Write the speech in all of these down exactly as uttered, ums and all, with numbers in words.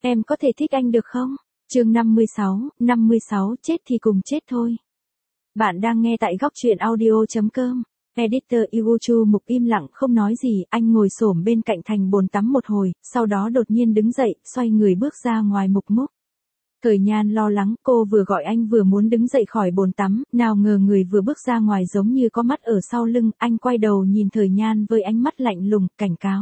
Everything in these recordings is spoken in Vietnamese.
Em có thể thích anh được không? Chương năm mươi sáu, năm mươi sáu chết thì cùng chết thôi. Bạn đang nghe tại góc truyện audio chấm com. Editor Iguchu Mục im lặng không nói gì, anh ngồi xổm bên cạnh thành bồn tắm một hồi, sau đó đột nhiên đứng dậy, xoay người bước ra ngoài Mục Mục. Thời Nhan lo lắng, cô vừa gọi anh vừa muốn đứng dậy khỏi bồn tắm, nào ngờ người vừa bước ra ngoài giống như có mắt ở sau lưng, anh quay đầu nhìn Thời Nhan với ánh mắt lạnh lùng, cảnh cáo.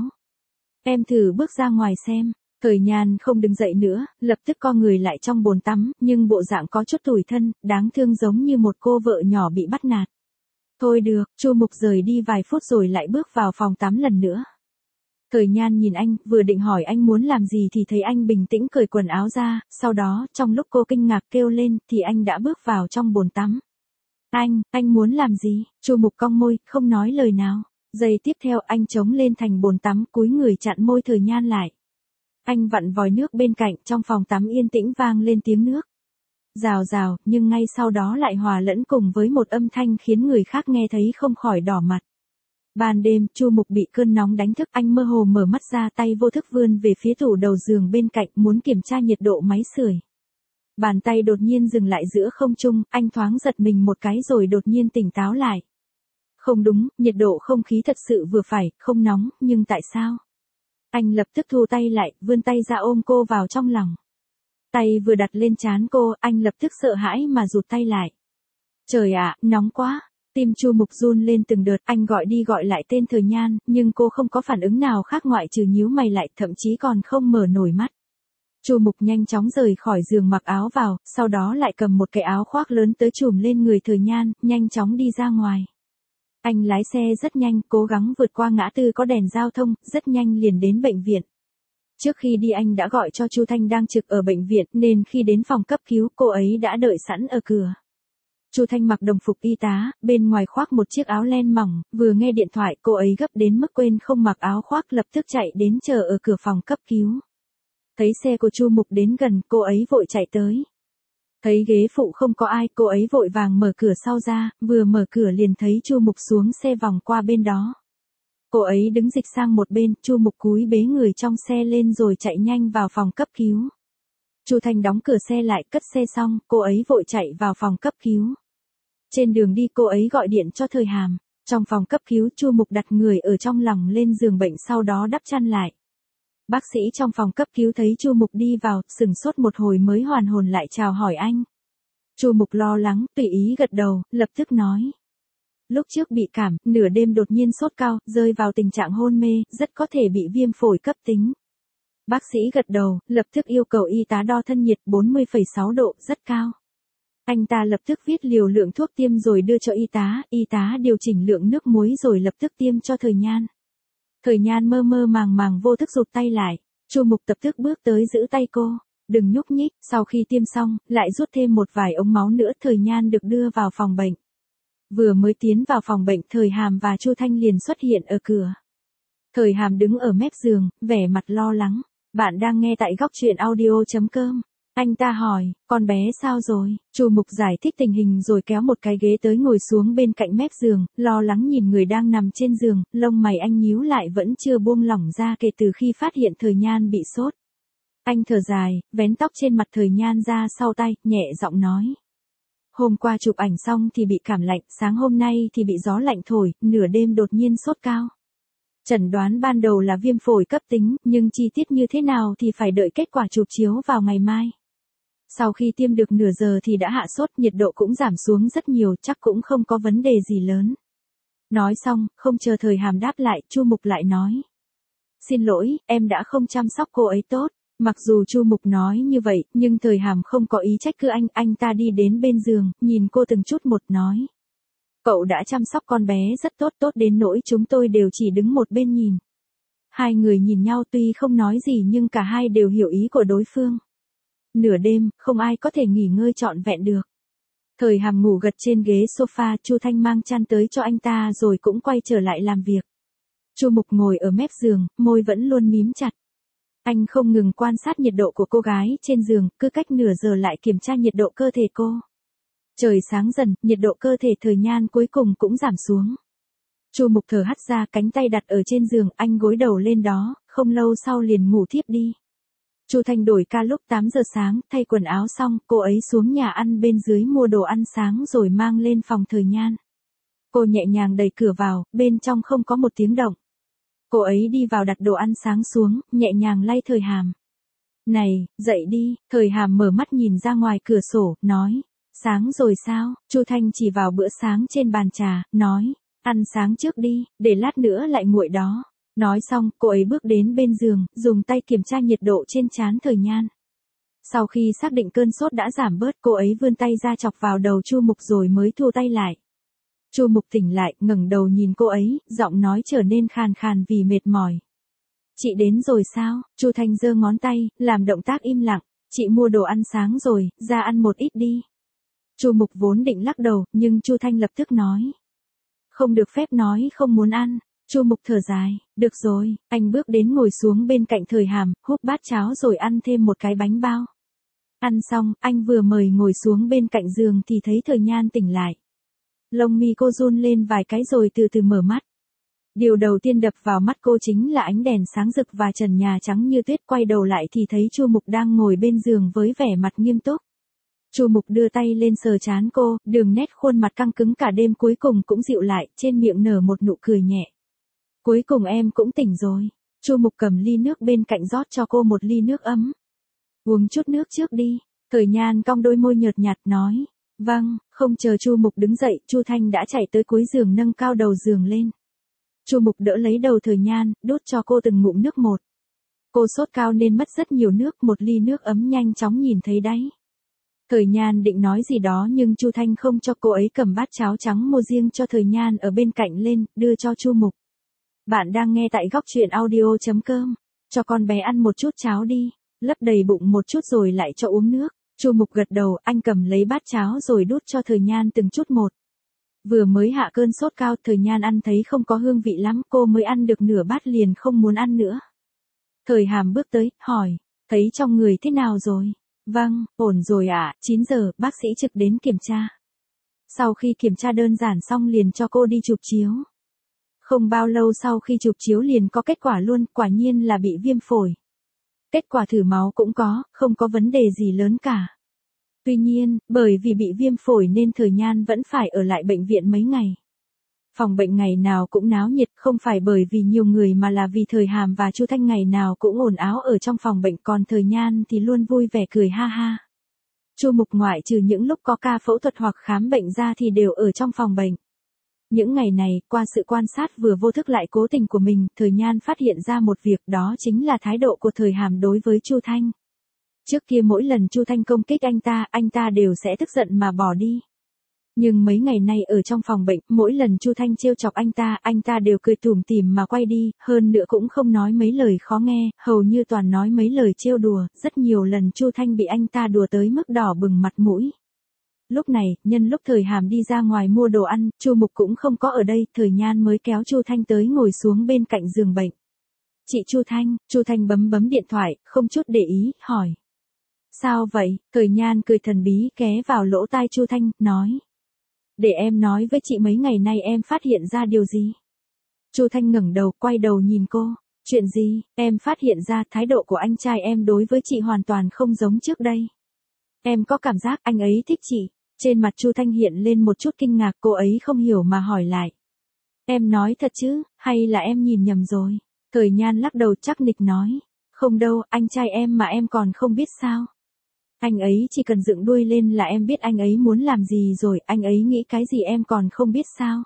Em thử bước ra ngoài xem. Thời Nhan không đứng dậy nữa, lập tức co người lại trong bồn tắm, nhưng bộ dạng có chút tủi thân, đáng thương giống như một cô vợ nhỏ bị bắt nạt. Thôi được, Chu Mục rời đi vài phút rồi lại bước vào phòng tắm lần nữa. Thời Nhan nhìn anh, vừa định hỏi anh muốn làm gì thì thấy anh bình tĩnh cởi quần áo ra, sau đó, trong lúc cô kinh ngạc kêu lên, thì anh đã bước vào trong bồn tắm. Anh, anh muốn làm gì? Chu Mục cong môi, không nói lời nào. Giây tiếp theo anh chống lên thành bồn tắm, cúi người chặn môi Thời Nhan lại. Anh vặn vòi nước bên cạnh, trong phòng tắm yên tĩnh vang lên tiếng nước. Rào rào, nhưng ngay sau đó lại hòa lẫn cùng với một âm thanh khiến người khác nghe thấy không khỏi đỏ mặt. Ban đêm, Chu Mục bị cơn nóng đánh thức, anh mơ hồ mở mắt ra, tay vô thức vươn về phía tủ đầu giường bên cạnh, muốn kiểm tra nhiệt độ máy sưởi. Bàn tay đột nhiên dừng lại giữa không trung, anh thoáng giật mình một cái rồi đột nhiên tỉnh táo lại. Không đúng, nhiệt độ không khí thật sự vừa phải, không nóng, nhưng tại sao? Anh lập tức thu tay lại, vươn tay ra ôm cô vào trong lòng. Tay vừa đặt lên trán cô, anh lập tức sợ hãi mà rụt tay lại. Trời ạ, nóng quá. Tim Chu Mục run lên từng đợt, anh gọi đi gọi lại tên Thời Nhan, nhưng cô không có phản ứng nào khác ngoại trừ nhíu mày lại, thậm chí còn không mở nổi mắt. Chu Mục nhanh chóng rời khỏi giường mặc áo vào, sau đó lại cầm một cái áo khoác lớn tới trùm lên người Thời Nhan, nhanh chóng đi ra ngoài. Anh lái xe rất nhanh, cố gắng vượt qua ngã tư có đèn giao thông, rất nhanh liền đến bệnh viện. Trước khi đi anh đã gọi cho Chu Thanh đang trực ở bệnh viện, nên khi đến phòng cấp cứu, cô ấy đã đợi sẵn ở cửa. Chu Thanh mặc đồng phục y tá, bên ngoài khoác một chiếc áo len mỏng, vừa nghe điện thoại cô ấy gấp đến mức quên không mặc áo khoác, lập tức chạy đến chờ ở cửa phòng cấp cứu. Thấy xe của Chu Mục đến gần, cô ấy vội chạy tới. Thấy ghế phụ không có ai, cô ấy vội vàng mở cửa sau ra, vừa mở cửa liền thấy Chu Mục xuống xe vòng qua bên đó. Cô ấy đứng dịch sang một bên, Chu Mục cúi bế người trong xe lên rồi chạy nhanh vào phòng cấp cứu. Chu Thanh đóng cửa xe lại, cất xe xong, cô ấy vội chạy vào phòng cấp cứu. Trên đường đi cô ấy gọi điện cho Thời Hàm. Trong phòng cấp cứu, Chu Mục đặt người ở trong lòng lên giường bệnh, sau đó đắp chăn lại. Bác sĩ trong phòng cấp cứu thấy Chu Mục đi vào, sừng sốt một hồi mới hoàn hồn lại chào hỏi anh. Chu Mục lo lắng, tùy ý gật đầu, lập tức nói. Lúc trước bị cảm, nửa đêm đột nhiên sốt cao, rơi vào tình trạng hôn mê, rất có thể bị viêm phổi cấp tính. Bác sĩ gật đầu, lập tức yêu cầu y tá đo thân nhiệt bốn mươi phẩy sáu độ, rất cao. Anh ta lập tức viết liều lượng thuốc tiêm rồi đưa cho y tá, y tá điều chỉnh lượng nước muối rồi lập tức tiêm cho Thời Nhan. Thời Nhan mơ mơ màng màng vô thức rụt tay lại, Chu Mục tập tức bước tới giữ tay cô, đừng nhúc nhích, sau khi tiêm xong, lại rút thêm một vài ống máu nữa. Thời Nhan được đưa vào phòng bệnh. Vừa mới tiến vào phòng bệnh, Thời Hàm và Chu Thanh liền xuất hiện ở cửa. Thời Hàm đứng ở mép giường, vẻ mặt lo lắng. Bạn đang nghe tại góc truyện audio chấm com. Anh ta hỏi, con bé sao rồi? Chu Mục giải thích tình hình rồi kéo một cái ghế tới ngồi xuống bên cạnh mép giường, lo lắng nhìn người đang nằm trên giường, lông mày anh nhíu lại vẫn chưa buông lỏng ra kể từ khi phát hiện Thời Nhan bị sốt. Anh thở dài, vén tóc trên mặt Thời Nhan ra sau tay, nhẹ giọng nói. Hôm qua chụp ảnh xong thì bị cảm lạnh, sáng hôm nay thì bị gió lạnh thổi, nửa đêm đột nhiên sốt cao. Chẩn đoán ban đầu là viêm phổi cấp tính, nhưng chi tiết như thế nào thì phải đợi kết quả chụp chiếu vào ngày mai. Sau khi tiêm được nửa giờ thì đã hạ sốt, nhiệt độ cũng giảm xuống rất nhiều, chắc cũng không có vấn đề gì lớn. Nói xong, không chờ Thời Hàm đáp lại, Chu Mục lại nói. Xin lỗi, em đã không chăm sóc cô ấy tốt. Mặc dù Chu Mục nói như vậy, nhưng Thời Hàm không có ý trách cứ anh, anh ta đi đến bên giường, nhìn cô từng chút một nói. Cậu đã chăm sóc con bé rất tốt, tốt đến nỗi chúng tôi đều chỉ đứng một bên nhìn. Hai người nhìn nhau tuy không nói gì nhưng cả hai đều hiểu ý của đối phương. Nửa đêm, không ai có thể nghỉ ngơi trọn vẹn được. Thời Hàm ngủ gật trên ghế sofa, Chu Thanh mang chăn tới cho anh ta rồi cũng quay trở lại làm việc. Chu Mục ngồi ở mép giường, môi vẫn luôn mím chặt. Anh không ngừng quan sát nhiệt độ của cô gái trên giường, cứ cách nửa giờ lại kiểm tra nhiệt độ cơ thể cô. Trời sáng dần, nhiệt độ cơ thể Thời Nhan cuối cùng cũng giảm xuống. Chu Mục thở hắt ra, cánh tay đặt ở trên giường, anh gối đầu lên đó, không lâu sau liền ngủ thiếp đi. Chu Thanh đổi ca lúc tám giờ sáng, thay quần áo xong, cô ấy xuống nhà ăn bên dưới mua đồ ăn sáng rồi mang lên phòng Thời Nhan. Cô nhẹ nhàng đẩy cửa vào, bên trong không có một tiếng động. Cô ấy đi vào đặt đồ ăn sáng xuống, nhẹ nhàng lay Thời Hàm. Này, dậy đi, Thời Hàm mở mắt nhìn ra ngoài cửa sổ, nói. Sáng rồi sao? Chu Thanh chỉ vào bữa sáng trên bàn trà, nói. Ăn sáng trước đi, để lát nữa lại nguội đó. Nói xong, cô ấy bước đến bên giường, dùng tay kiểm tra nhiệt độ trên trán Thời Nhan. Sau khi xác định cơn sốt đã giảm bớt, cô ấy vươn tay ra chọc vào đầu Chu Mục rồi mới thu tay lại. Chu Mục tỉnh lại, ngẩng đầu nhìn cô ấy, giọng nói trở nên khàn khàn vì mệt mỏi. Chị đến rồi sao? Chu Thanh giơ ngón tay, làm động tác im lặng. Chị mua đồ ăn sáng rồi, ra ăn một ít đi. Chu Mục vốn định lắc đầu, nhưng Chu Thanh lập tức nói. Không được phép nói không muốn ăn. Chu Mục thở dài, được rồi, anh bước đến ngồi xuống bên cạnh Thời Hàm, húp bát cháo rồi ăn thêm một cái bánh bao. Ăn xong, anh vừa mời ngồi xuống bên cạnh giường thì thấy Thời Nhan tỉnh lại. Lông mi cô run lên vài cái rồi từ từ mở mắt. Điều đầu tiên đập vào mắt cô chính là ánh đèn sáng rực và trần nhà trắng như tuyết. Quay đầu lại thì thấy Chu Mục đang ngồi bên giường với vẻ mặt nghiêm túc. Chu Mục đưa tay lên sờ trán cô, đường nét khuôn mặt căng cứng cả đêm cuối cùng cũng dịu lại, trên miệng nở một nụ cười nhẹ. Cuối cùng em cũng tỉnh rồi. Chu Mục cầm ly nước bên cạnh rót cho cô một ly nước ấm. Uống chút nước trước đi. Thời Nhan cong đôi môi nhợt nhạt nói. Vâng, không chờ Chu Mục đứng dậy, Chu Thanh đã chạy tới cuối giường nâng cao đầu giường lên. Chu Mục đỡ lấy đầu Thời Nhan, đút cho cô từng ngụm nước một. Cô sốt cao nên mất rất nhiều nước, một ly nước ấm nhanh chóng nhìn thấy đáy. Thời Nhan định nói gì đó nhưng Chu Thanh không cho, cô ấy cầm bát cháo trắng mua riêng cho Thời Nhan ở bên cạnh lên, đưa cho Chu Mục. Bạn đang nghe tại góc truyện audio chấm com. Cho con bé ăn một chút cháo đi, lấp đầy bụng một chút rồi lại cho uống nước. Chu Mục gật đầu, anh cầm lấy bát cháo rồi đút cho Thời Nhan từng chút một. Vừa mới hạ cơn sốt cao, Thời Nhan ăn thấy không có hương vị lắm, cô mới ăn được nửa bát liền không muốn ăn nữa. Thời Hàm bước tới, hỏi, thấy trong người thế nào rồi? Vâng, ổn rồi ạ, à, chín giờ, bác sĩ trực đến kiểm tra. Sau khi kiểm tra đơn giản xong liền cho cô đi chụp chiếu. Không bao lâu sau khi chụp chiếu liền có kết quả luôn, quả nhiên là bị viêm phổi. Kết quả thử máu cũng có, không có vấn đề gì lớn cả. Tuy nhiên, bởi vì bị viêm phổi nên Thời Nhan vẫn phải ở lại bệnh viện mấy ngày. Phòng bệnh ngày nào cũng náo nhiệt, không phải bởi vì nhiều người mà là vì Thời Hàm và Chu Thanh ngày nào cũng ồn ào ở trong phòng bệnh, còn Thời Nhan thì luôn vui vẻ cười ha ha. Chu Mục ngoại trừ những lúc có ca phẫu thuật hoặc khám bệnh ra thì đều ở trong phòng bệnh. Những ngày này, qua sự quan sát vừa vô thức lại cố tình của mình, Thời Nhan phát hiện ra một việc, đó chính là thái độ của Thời Hàm đối với Chu Thanh. Trước kia mỗi lần Chu Thanh công kích anh ta, anh ta đều sẽ tức giận mà bỏ đi. Nhưng mấy ngày nay ở trong phòng bệnh, mỗi lần Chu Thanh trêu chọc anh ta, anh ta đều cười tủm tỉm mà quay đi, hơn nữa cũng không nói mấy lời khó nghe, hầu như toàn nói mấy lời trêu đùa, rất nhiều lần Chu Thanh bị anh ta đùa tới mức đỏ bừng mặt mũi. Lúc này, nhân lúc Thời Hàm đi ra ngoài mua đồ ăn, Chu Mục cũng không có ở đây, Thời Nhan mới kéo Chu Thanh tới ngồi xuống bên cạnh giường bệnh. Chị Chu Thanh, Chu Thanh bấm bấm điện thoại, không chút để ý, hỏi. Sao vậy? Thời Nhan cười thần bí ghé vào lỗ tai Chu Thanh, nói. Để em nói với chị mấy ngày nay em phát hiện ra điều gì? Chu Thanh ngẩng đầu, quay đầu nhìn cô. Chuyện gì? Em phát hiện ra thái độ của anh trai em đối với chị hoàn toàn không giống trước đây. Em có cảm giác anh ấy thích chị. Trên mặt Chu Thanh hiện lên một chút kinh ngạc, cô ấy không hiểu mà hỏi lại. Em nói thật chứ, hay là em nhìn nhầm rồi? Thời Nhan lắc đầu chắc nịch nói. Không đâu, anh trai em mà em còn không biết sao? Anh ấy chỉ cần dựng đuôi lên là em biết anh ấy muốn làm gì rồi, anh ấy nghĩ cái gì em còn không biết sao?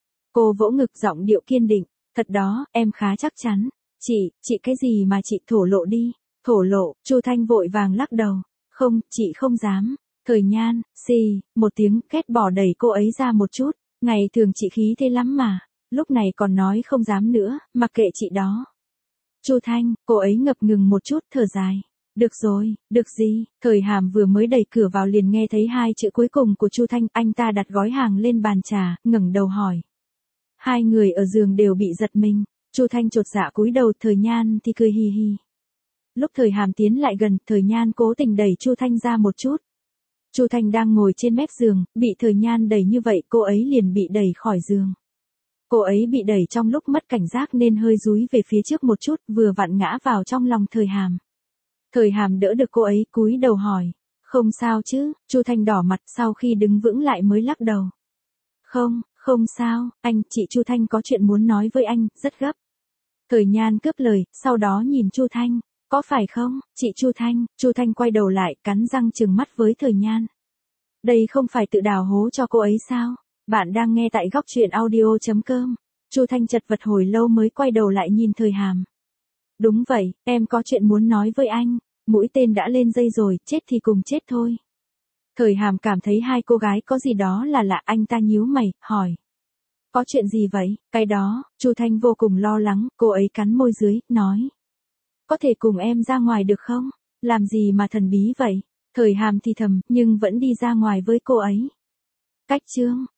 Cô vỗ ngực giọng điệu kiên định. Thật đó, em khá chắc chắn. Chị, chị cái gì mà chị thổ lộ đi? Thổ lộ, Chu Thanh vội vàng lắc đầu. Không, chị không dám. Thời Nhan, xì, một tiếng, ghét bỏ đẩy cô ấy ra một chút. Ngày thường chị khí thế lắm mà. Lúc này còn nói không dám nữa, mặc kệ chị đó. Chu Thanh, cô ấy ngập ngừng một chút, thở dài. Được rồi, được gì? Thời Hàm vừa mới đẩy cửa vào liền nghe thấy hai chữ cuối cùng của Chu Thanh, anh ta đặt gói hàng lên bàn trà, ngẩng đầu hỏi. Hai người ở giường đều bị giật mình. Chu Thanh chột dạ cúi đầu, Thời Nhan thì cười hì hì. Lúc Thời Hàm tiến lại gần, Thời Nhan cố tình đẩy Chu Thanh ra một chút. Chu Thanh đang ngồi trên mép giường, bị Thời Nhan đẩy như vậy, cô ấy liền bị đẩy khỏi giường. Cô ấy bị đẩy trong lúc mất cảnh giác nên hơi dúi về phía trước một chút, vừa vặn ngã vào trong lòng Thời Hàm. Thời Hàm đỡ được cô ấy, cúi đầu hỏi. Không sao chứ? Chu Thanh đỏ mặt, sau khi đứng vững lại mới lắc đầu. Không, không sao, anh, chị Chu Thanh có chuyện muốn nói với anh, rất gấp. Thời Nhan cướp lời, sau đó nhìn Chu Thanh. Có phải không, chị Chu Thanh? Chu Thanh quay đầu lại, cắn răng trừng mắt với Thời Nhan. Đây không phải tự đào hố cho cô ấy sao? Bạn đang nghe tại góc truyện audio chấm com. Chu Thanh chật vật hồi lâu mới quay đầu lại nhìn Thời Hàm. Đúng vậy, em có chuyện muốn nói với anh. Mũi tên đã lên dây rồi, chết thì cùng chết thôi. Thời Hàm cảm thấy hai cô gái có gì đó là lạ, anh ta nhíu mày, hỏi. Có chuyện gì vậy? Cái đó, Chu Thanh vô cùng lo lắng, cô ấy cắn môi dưới, nói. Có thể cùng em ra ngoài được không? Làm gì mà thần bí vậy? Thời Hàm thì thầm, nhưng vẫn đi ra ngoài với cô ấy. Cách chương,